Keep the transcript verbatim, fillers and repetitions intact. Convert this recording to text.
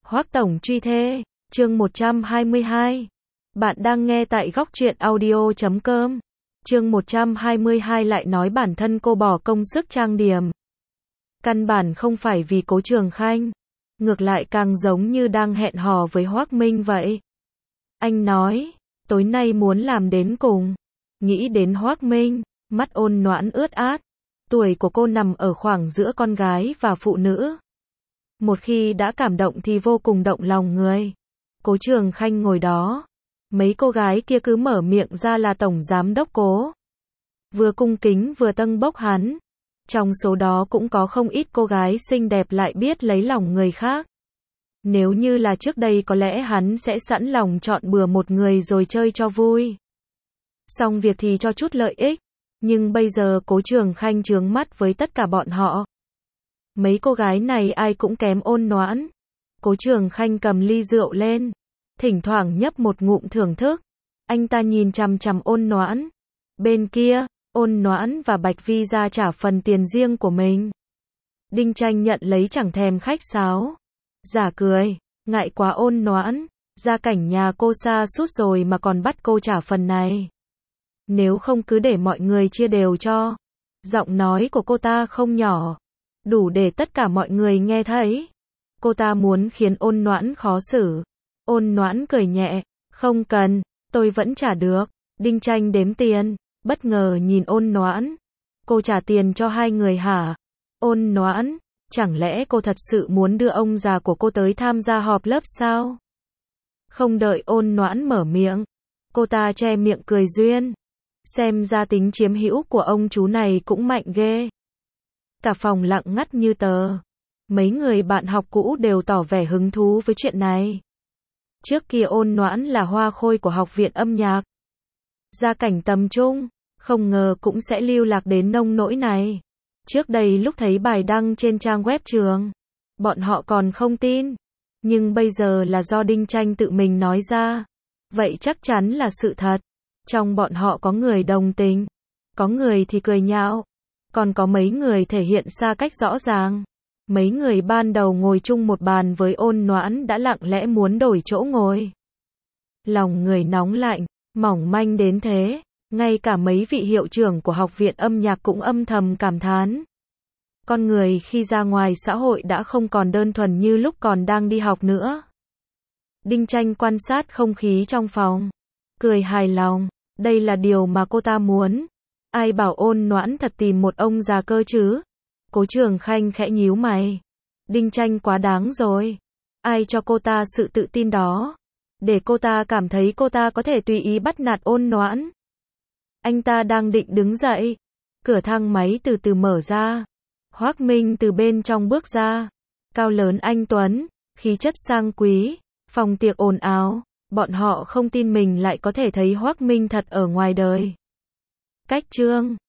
Hoắc tổng truy thê, chương một trăm hai mươi hai. Bạn đang nghe tại góc truyện audio chấm com. Chương một trăm hai mươi hai lại nói bản thân cô bỏ công sức trang điểm. Căn bản không phải vì Cố Trường Khanh, ngược lại càng giống như đang hẹn hò với Hoắc Minh vậy. Anh nói, tối nay muốn làm đến cùng. Nghĩ đến Hoắc Minh, mắt ôn noãn ướt át. Tuổi của cô nằm ở khoảng giữa con gái và phụ nữ. Một khi đã cảm động thì vô cùng động lòng người. Cố Trường Khanh ngồi đó. Mấy cô gái kia cứ mở miệng ra là tổng giám đốc Cố. Vừa cung kính vừa tâng bốc hắn. Trong số đó cũng có không ít cô gái xinh đẹp lại biết lấy lòng người khác. Nếu như là trước đây có lẽ hắn sẽ sẵn lòng chọn bừa một người rồi chơi cho vui. Xong việc thì cho chút lợi ích. Nhưng bây giờ Cố Trường Khanh chướng mắt với tất cả bọn họ. Mấy cô gái này ai cũng kém ôn noãn. Cố Trường Khanh cầm ly rượu lên, thỉnh thoảng nhấp một ngụm thưởng thức. Anh ta nhìn chằm chằm ôn noãn. Bên kia, ôn noãn và Bạch Vi ra trả phần tiền riêng của mình. Đinh Tranh nhận lấy chẳng thèm khách sáo. Giả cười, ngại quá ôn noãn, gia cảnh nhà cô xa sút rồi mà còn bắt cô trả phần này. Nếu không cứ để mọi người chia đều cho. Giọng nói của cô ta không nhỏ, đủ để tất cả mọi người nghe thấy. Cô ta muốn khiến ôn noãn khó xử. Ôn noãn cười nhẹ, không cần, tôi vẫn trả được. Đinh Tranh đếm tiền, bất ngờ nhìn ôn noãn. Cô trả tiền cho hai người hả? Ôn noãn, chẳng lẽ cô thật sự muốn đưa ông già của cô tới tham gia họp lớp sao? Không đợi ôn noãn mở miệng, cô ta che miệng cười duyên. Xem ra tính chiếm hữu của ông chú này cũng mạnh ghê. Cả phòng lặng ngắt như tờ. Mấy người bạn học cũ đều tỏ vẻ hứng thú với chuyện này. Trước kia ôn noãn là hoa khôi của học viện âm nhạc. Gia cảnh tầm trung, không ngờ cũng sẽ lưu lạc đến nông nỗi này. Trước đây lúc thấy bài đăng trên trang web trường, bọn họ còn không tin. Nhưng bây giờ là do Đinh Tranh tự mình nói ra. Vậy chắc chắn là sự thật. Trong bọn họ có người đồng tình, có người thì cười nhạo, còn có mấy người thể hiện xa cách rõ ràng. Mấy người ban đầu ngồi chung một bàn với ôn noãn đã lặng lẽ muốn đổi chỗ ngồi. Lòng người nóng lạnh, mỏng manh đến thế, ngay cả mấy vị hiệu trưởng của học viện âm nhạc cũng âm thầm cảm thán. Con người khi ra ngoài xã hội đã không còn đơn thuần như lúc còn đang đi học nữa. Đinh Tranh quan sát không khí trong phòng, cười hài lòng. Đây là điều mà cô ta muốn. Ai bảo ôn noãn thật tìm một ông già cơ chứ? Cố Trường Khanh khẽ nhíu mày. Đinh Tranh quá đáng rồi. Ai cho cô ta sự tự tin đó? Để cô ta cảm thấy cô ta có thể tùy ý bắt nạt ôn noãn. Anh ta đang định đứng dậy. Cửa thang máy từ từ mở ra. Hoắc Minh từ bên trong bước ra. Cao lớn anh tuấn, khí chất sang quý, phòng tiệc ồn ào. Bọn họ không tin mình lại có thể thấy Hoắc Minh thật ở ngoài đời. Cách chương